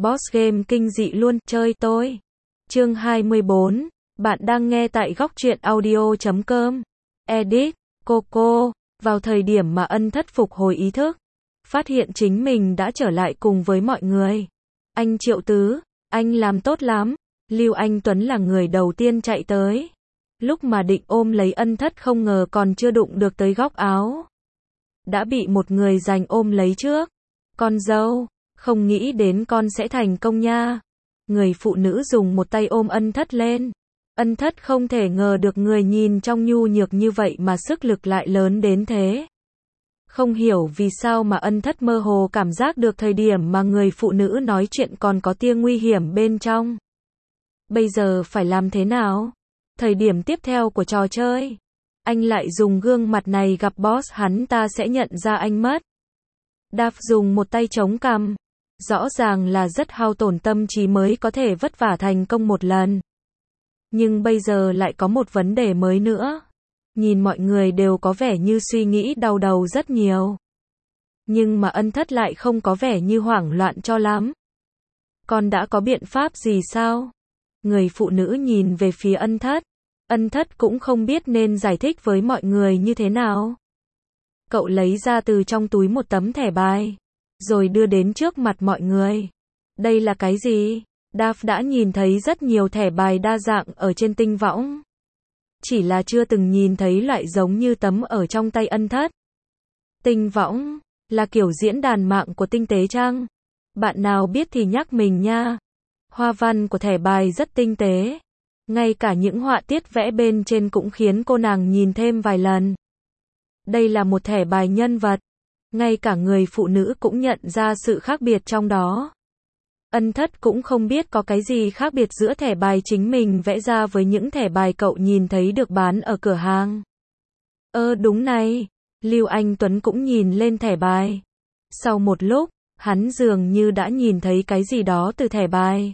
Boss game kinh dị luôn, chơi tôi. Chương 24, bạn đang nghe tại góc truyện audio.com. Edit, Coco, vào thời điểm mà Ân Thất phục hồi ý thức, phát hiện chính mình đã trở lại cùng với mọi người. Anh Triệu Tứ, anh làm tốt lắm. Lưu Anh Tuấn là người đầu tiên chạy tới. Lúc mà định ôm lấy Ân Thất không ngờ còn chưa đụng được tới góc áo, đã bị một người giành ôm lấy trước. Con dâu, không nghĩ đến con sẽ thành công nha. Người phụ nữ dùng một tay ôm Ân Thất lên. Ân Thất không thể ngờ được người nhìn trong nhu nhược như vậy mà sức lực lại lớn đến thế. Không hiểu vì sao mà Ân Thất mơ hồ cảm giác được thời điểm mà người phụ nữ nói chuyện còn có tia nguy hiểm bên trong. Bây giờ phải làm thế nào? Thời điểm tiếp theo của trò chơi, anh lại dùng gương mặt này gặp boss, hắn ta sẽ nhận ra anh mất. Đaf dùng một tay chống cằm, rõ ràng là rất hao tổn tâm trí mới có thể vất vả thành công một lần. Nhưng bây giờ lại có một vấn đề mới nữa. Nhìn mọi người đều có vẻ như suy nghĩ đau đầu rất nhiều. Nhưng mà Ân Thất lại không có vẻ như hoảng loạn cho lắm. Con đã có biện pháp gì sao? Người phụ nữ nhìn về phía Ân Thất. Ân Thất cũng không biết nên giải thích với mọi người như thế nào. Cậu lấy ra từ trong túi một tấm thẻ bài, rồi đưa đến trước mặt mọi người. Đây là cái gì? Đaf đã nhìn thấy rất nhiều thẻ bài đa dạng ở trên tinh võng. Chỉ là chưa từng nhìn thấy loại giống như tấm ở trong tay Ân Thất. Tinh võng là kiểu diễn đàn mạng của tinh tế chăng? Bạn nào biết thì nhắc mình nha. Hoa văn của thẻ bài rất tinh tế. Ngay cả những họa tiết vẽ bên trên cũng khiến cô nàng nhìn thêm vài lần. Đây là một thẻ bài nhân vật. Ngay cả người phụ nữ cũng nhận ra sự khác biệt trong đó. Ân Thất cũng không biết có cái gì khác biệt giữa thẻ bài chính mình vẽ ra với những thẻ bài cậu nhìn thấy được bán ở cửa hàng. Đúng này. Lưu Anh Tuấn cũng nhìn lên thẻ bài. Sau một lúc, hắn dường như đã nhìn thấy cái gì đó từ thẻ bài.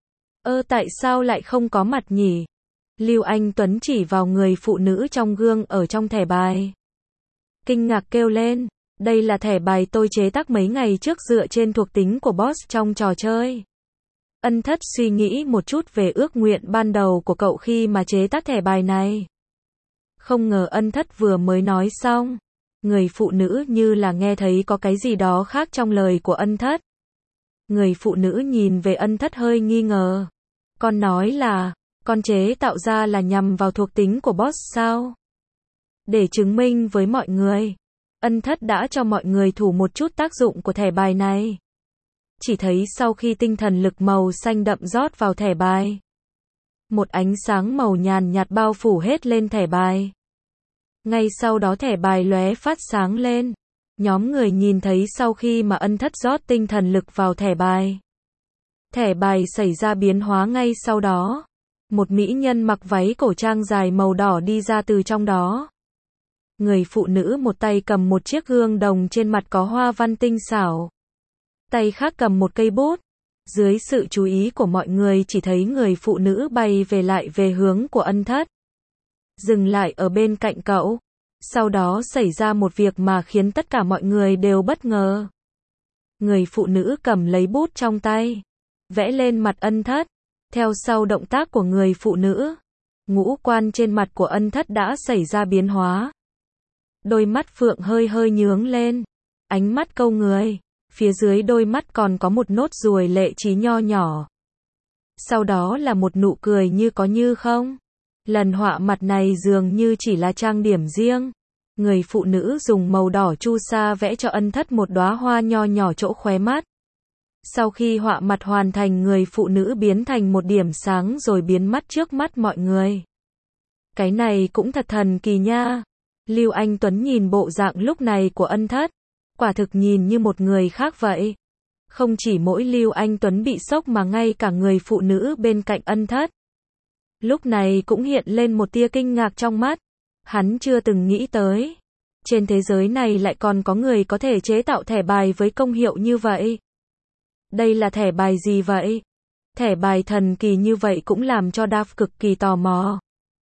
Tại sao lại không có mặt nhỉ? Lưu Anh Tuấn chỉ vào người phụ nữ trong gương ở trong thẻ bài. Kinh ngạc kêu lên, đây là thẻ bài tôi chế tác mấy ngày trước dựa trên thuộc tính của boss trong trò chơi. Ân Thất suy nghĩ một chút về ước nguyện ban đầu của cậu khi mà chế tác thẻ bài này. Không ngờ Ân Thất vừa mới nói xong, người phụ nữ như là nghe thấy có cái gì đó khác trong lời của Ân Thất. Người phụ nữ nhìn về Ân Thất hơi nghi ngờ. Con nói là, con chế tạo ra là nhằm vào thuộc tính của boss sao? Để chứng minh với mọi người, Ân Thất đã cho mọi người thử một chút tác dụng của thẻ bài này. Chỉ thấy sau khi tinh thần lực màu xanh đậm rót vào thẻ bài, một ánh sáng màu nhàn nhạt bao phủ hết lên thẻ bài. Ngay sau đó thẻ bài lóe phát sáng lên. Nhóm người nhìn thấy sau khi mà Ân Thất rót tinh thần lực vào thẻ bài, thẻ bài xảy ra biến hóa ngay sau đó. Một mỹ nhân mặc váy cổ trang dài màu đỏ đi ra từ trong đó. Người phụ nữ một tay cầm một chiếc gương đồng trên mặt có hoa văn tinh xảo. Tay khác cầm một cây bút. Dưới sự chú ý của mọi người chỉ thấy người phụ nữ bay về lại về hướng của Ân Thất. Dừng lại ở bên cạnh cậu. Sau đó xảy ra một việc mà khiến tất cả mọi người đều bất ngờ. Người phụ nữ cầm lấy bút trong tay, vẽ lên mặt Ân Thất. Theo sau động tác của người phụ nữ, ngũ quan trên mặt của Ân Thất đã xảy ra biến hóa. Đôi mắt phượng hơi hơi nhướng lên, ánh mắt câu người, phía dưới đôi mắt còn có một nốt ruồi lệ trí nho nhỏ. Sau đó là một nụ cười như có như không. Lần họa mặt này dường như chỉ là trang điểm riêng. Người phụ nữ dùng màu đỏ chu sa vẽ cho Ân Thất một đóa hoa nho nhỏ chỗ khóe mắt. Sau khi họa mặt hoàn thành, người phụ nữ biến thành một điểm sáng rồi biến mất trước mắt mọi người. Cái này cũng thật thần kỳ nha. Lưu Anh Tuấn nhìn bộ dạng lúc này của Ân Thất, quả thực nhìn như một người khác vậy. Không chỉ mỗi Lưu Anh Tuấn bị sốc mà ngay cả người phụ nữ bên cạnh Ân Thất lúc này cũng hiện lên một tia kinh ngạc trong mắt. Hắn chưa từng nghĩ tới, trên thế giới này lại còn có người có thể chế tạo thẻ bài với công hiệu như vậy. Đây là thẻ bài gì vậy? Thẻ bài thần kỳ như vậy cũng làm cho Đaf cực kỳ tò mò.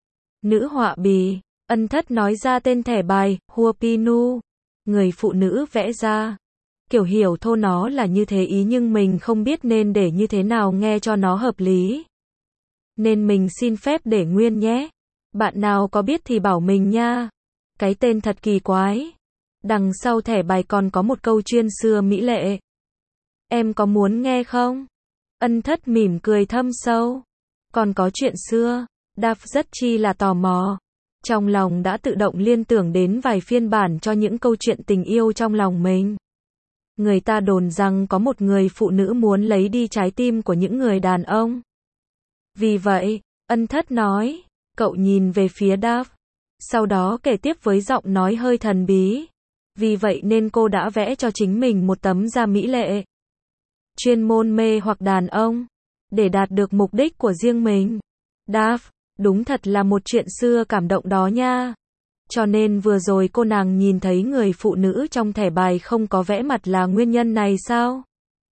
Nữ họa bì, Ân Thất nói ra tên thẻ bài, Huapinu. Người phụ nữ vẽ ra. Kiểu hiểu thô nó là như thế ý nhưng mình không biết nên để như thế nào nghe cho nó hợp lý. Nên mình xin phép để nguyên nhé. Bạn nào có biết thì bảo mình nha. Cái tên thật kỳ quái. Đằng sau thẻ bài còn có một câu chuyên xưa mỹ lệ. Em có muốn nghe không? Ân Thất mỉm cười thâm sâu. Còn có chuyện xưa. Đaf rất chi là tò mò. Trong lòng đã tự động liên tưởng đến vài phiên bản cho những câu chuyện tình yêu trong lòng mình. Người ta đồn rằng có một người phụ nữ muốn lấy đi trái tim của những người đàn ông. Vì vậy, Ân Thất nói, cậu nhìn về phía Đaf. Sau đó kể tiếp với giọng nói hơi thần bí. Vì vậy nên cô đã vẽ cho chính mình một tấm da mỹ lệ. Chuyên môn mê hoặc đàn ông. Để đạt được mục đích của riêng mình. Đaf, đúng thật là một chuyện xưa cảm động đó nha. Cho nên vừa rồi cô nàng nhìn thấy người phụ nữ trong thẻ bài không có vẽ mặt là nguyên nhân này sao?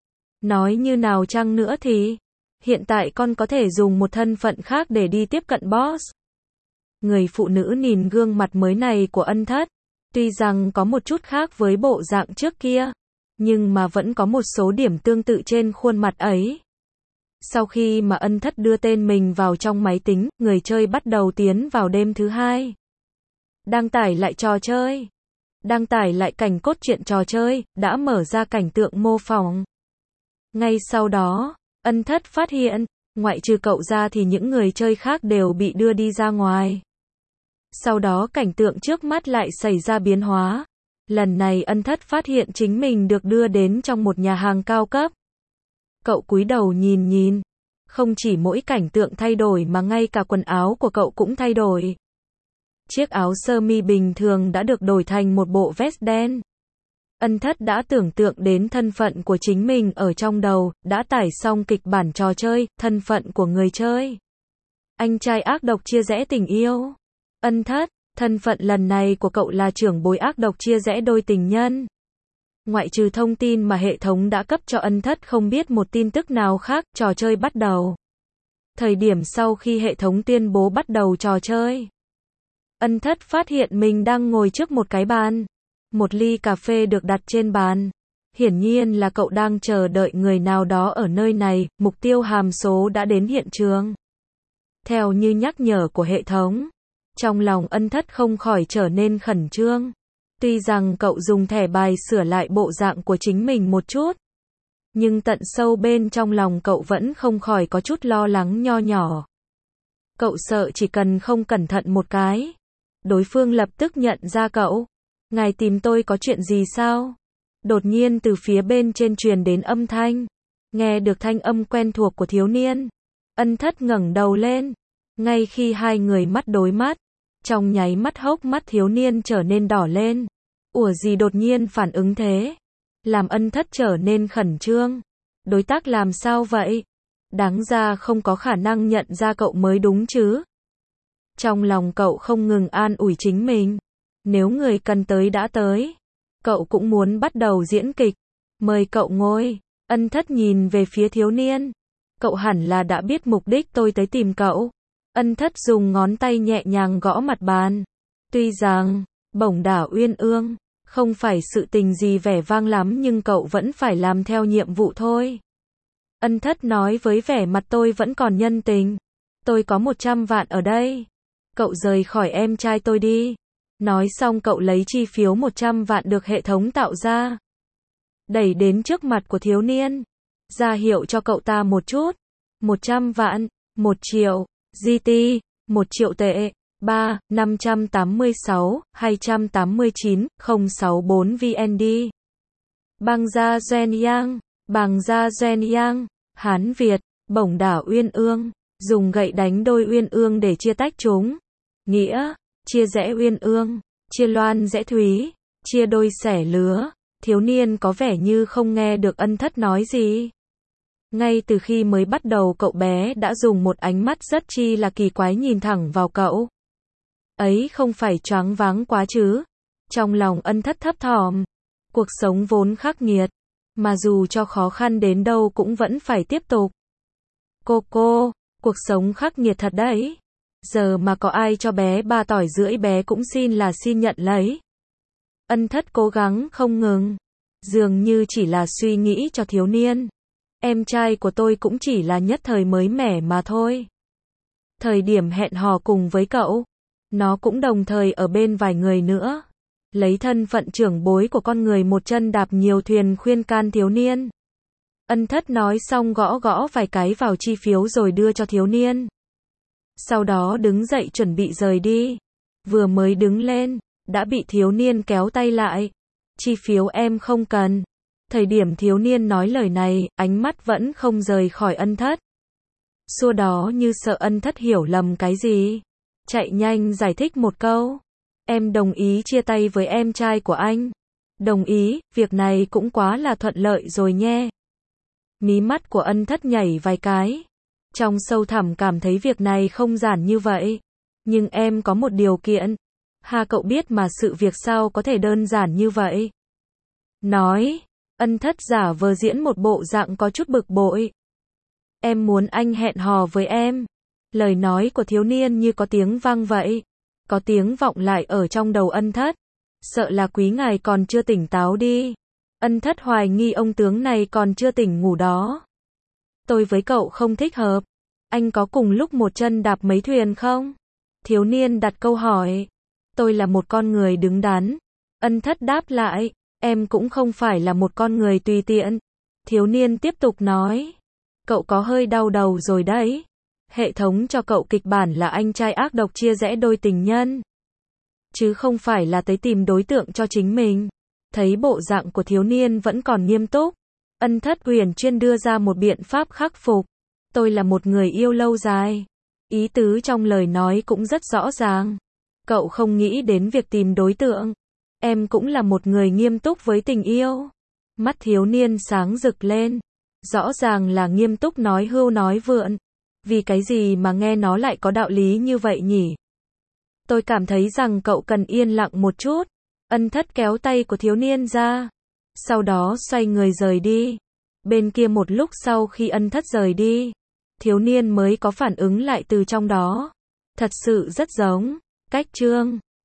Nói như nào chăng nữa thì, hiện tại con có thể dùng một thân phận khác để đi tiếp cận boss. Người phụ nữ nhìn gương mặt mới này của Ân Thất, tuy rằng có một chút khác với bộ dạng trước kia, nhưng mà vẫn có một số điểm tương tự trên khuôn mặt ấy. Sau khi mà Ân Thất đưa tên mình vào trong máy tính, người chơi bắt đầu tiến vào đêm thứ 2. Đăng tải lại trò chơi. Đăng tải lại cảnh cốt truyện trò chơi, đã mở ra cảnh tượng mô phỏng. Ngay sau đó, Ân Thất phát hiện, ngoại trừ cậu ra thì những người chơi khác đều bị đưa đi ra ngoài. Sau đó cảnh tượng trước mắt lại xảy ra biến hóa. Lần này Ân Thất phát hiện chính mình được đưa đến trong một nhà hàng cao cấp. Cậu cúi đầu nhìn. Không chỉ mỗi cảnh tượng thay đổi mà ngay cả quần áo của cậu cũng thay đổi. Chiếc áo sơ mi bình thường đã được đổi thành một bộ vest đen. Ân Thất đã tưởng tượng đến thân phận của chính mình ở trong đầu, đã tải xong kịch bản trò chơi, thân phận của người chơi. Anh trai ác độc chia rẽ tình yêu. Ân Thất, thân phận lần này của cậu là trưởng bối ác độc chia rẽ đôi tình nhân. Ngoại trừ thông tin mà hệ thống đã cấp cho Ân Thất không biết một tin tức nào khác, trò chơi bắt đầu. Thời điểm sau khi hệ thống tuyên bố bắt đầu trò chơi, Ân Thất phát hiện mình đang ngồi trước một cái bàn. Một ly cà phê được đặt trên bàn. Hiển nhiên là cậu đang chờ đợi người nào đó ở nơi này, mục tiêu hàm số đã đến hiện trường. Theo như nhắc nhở của hệ thống, trong lòng Ân Thất không khỏi trở nên khẩn trương. Tuy rằng cậu dùng thẻ bài sửa lại bộ dạng của chính mình một chút, nhưng tận sâu bên trong lòng cậu vẫn không khỏi có chút lo lắng nho nhỏ. Cậu sợ chỉ cần không cẩn thận một cái, đối phương lập tức nhận ra cậu. Ngài tìm tôi có chuyện gì sao? Đột nhiên từ phía bên trên truyền đến âm thanh. Nghe được thanh âm quen thuộc của thiếu niên. Ân Thất ngẩng đầu lên. Ngay khi hai người mắt đối mắt, trong nháy mắt hốc mắt thiếu niên trở nên đỏ lên. Ủa gì đột nhiên phản ứng thế? Làm Ân Thất trở nên khẩn trương. Đối tác làm sao vậy? Đáng ra không có khả năng nhận ra cậu mới đúng chứ? Trong lòng cậu không ngừng an ủi chính mình. Nếu người cần tới đã tới, cậu cũng muốn bắt đầu diễn kịch. Mời cậu ngồi. Ân Thất nhìn về phía thiếu niên. Cậu hẳn là đã biết mục đích tôi tới tìm cậu. Ân Thất dùng ngón tay nhẹ nhàng gõ mặt bàn. Tuy rằng, bổng đả uyên ương, không phải sự tình gì vẻ vang lắm nhưng cậu vẫn phải làm theo nhiệm vụ thôi. Ân Thất nói với vẻ mặt tôi vẫn còn nhân tình. Tôi có 100 vạn ở đây. Cậu rời khỏi em trai tôi đi. Nói xong cậu lấy chi phiếu 100 vạn được hệ thống tạo ra. Đẩy đến trước mặt của thiếu niên. Ra hiệu cho cậu ta một chút. 100 vạn, 1 triệu, GT, 1 triệu tệ, 3, 586, 289, 064 VND. Bang Gia Gen Yang, Bang Gia Gen Yang, Hán Việt, bổng đả uyên ương, dùng gậy đánh đôi uyên ương để chia tách chúng. Nghĩa, chia rẽ uyên ương, chia loan rẽ thúy, chia đôi xẻ lứa. Thiếu niên có vẻ như không nghe được Ân Thất nói gì. Ngay từ khi mới bắt đầu cậu bé đã dùng một ánh mắt rất chi là kỳ quái nhìn thẳng vào cậu. Ấy không phải choáng váng quá chứ? Trong lòng Ân Thất thấp thỏm. Cuộc sống vốn khắc nghiệt, mà dù cho khó khăn đến đâu cũng vẫn phải tiếp tục. Cô, cuộc sống khắc nghiệt thật đấy. Giờ mà có ai cho bé 3 tỏi rưỡi bé cũng xin nhận lấy. Ân Thất cố gắng không ngừng. Dường như chỉ là suy nghĩ cho thiếu niên. Em trai của tôi cũng chỉ là nhất thời mới mẻ mà thôi. Thời điểm hẹn hò cùng với cậu, nó cũng đồng thời ở bên vài người nữa. Lấy thân phận trưởng bối của con người một chân đạp nhiều thuyền khuyên can thiếu niên. Ân Thất nói xong gõ gõ vài cái vào chi phiếu rồi đưa cho thiếu niên. Sau đó đứng dậy chuẩn bị rời đi. Vừa mới đứng lên, đã bị thiếu niên kéo tay lại. Chi phiếu em không cần. Thời điểm thiếu niên nói lời này, ánh mắt vẫn không rời khỏi Ân Thất. Xua đó như sợ Ân Thất hiểu lầm cái gì. Chạy nhanh giải thích một câu. Em đồng ý chia tay với em trai của anh. Đồng ý, việc này cũng quá là thuận lợi rồi nhé. Mí mắt của Ân Thất nhảy vài cái. Trong sâu thẳm cảm thấy việc này không giản như vậy. Nhưng em có một điều kiện. Ha, cậu biết mà, sự việc sao có thể đơn giản như vậy? Nói. Ân Thất giả vờ diễn một bộ dạng có chút bực bội. Em muốn anh hẹn hò với em. Lời nói của thiếu niên như có tiếng vang vậy. Có tiếng vọng lại ở trong đầu Ân Thất. Sợ là quý ngài còn chưa tỉnh táo đi. Ân Thất hoài nghi ông tướng này còn chưa tỉnh ngủ đó. Tôi với cậu không thích hợp. Anh có cùng lúc một chân đạp mấy thuyền không? Thiếu niên đặt câu hỏi. Tôi là một con người đứng đắn. Ân Thất đáp lại. Em cũng không phải là một con người tùy tiện. Thiếu niên tiếp tục nói. Cậu có hơi đau đầu rồi đấy. Hệ thống cho cậu kịch bản là anh trai ác độc chia rẽ đôi tình nhân. Chứ không phải là tới tìm đối tượng cho chính mình. Thấy bộ dạng của thiếu niên vẫn còn nghiêm túc. Ân Thất uyển chuyên đưa ra một biện pháp khắc phục. Tôi là một người yêu lâu dài. Ý tứ trong lời nói cũng rất rõ ràng. Cậu không nghĩ đến việc tìm đối tượng. Em cũng là một người nghiêm túc với tình yêu. Mắt thiếu niên sáng rực lên. Rõ ràng là nghiêm túc nói hưu nói vượn. Vì cái gì mà nghe nó lại có đạo lý như vậy nhỉ? Tôi cảm thấy rằng cậu cần yên lặng một chút. Ân Thất kéo tay của thiếu niên ra. Sau đó xoay người rời đi. Bên kia một lúc sau khi Ân Thất rời đi, thiếu niên mới có phản ứng lại từ trong đó. Thật sự rất giống. Cách chương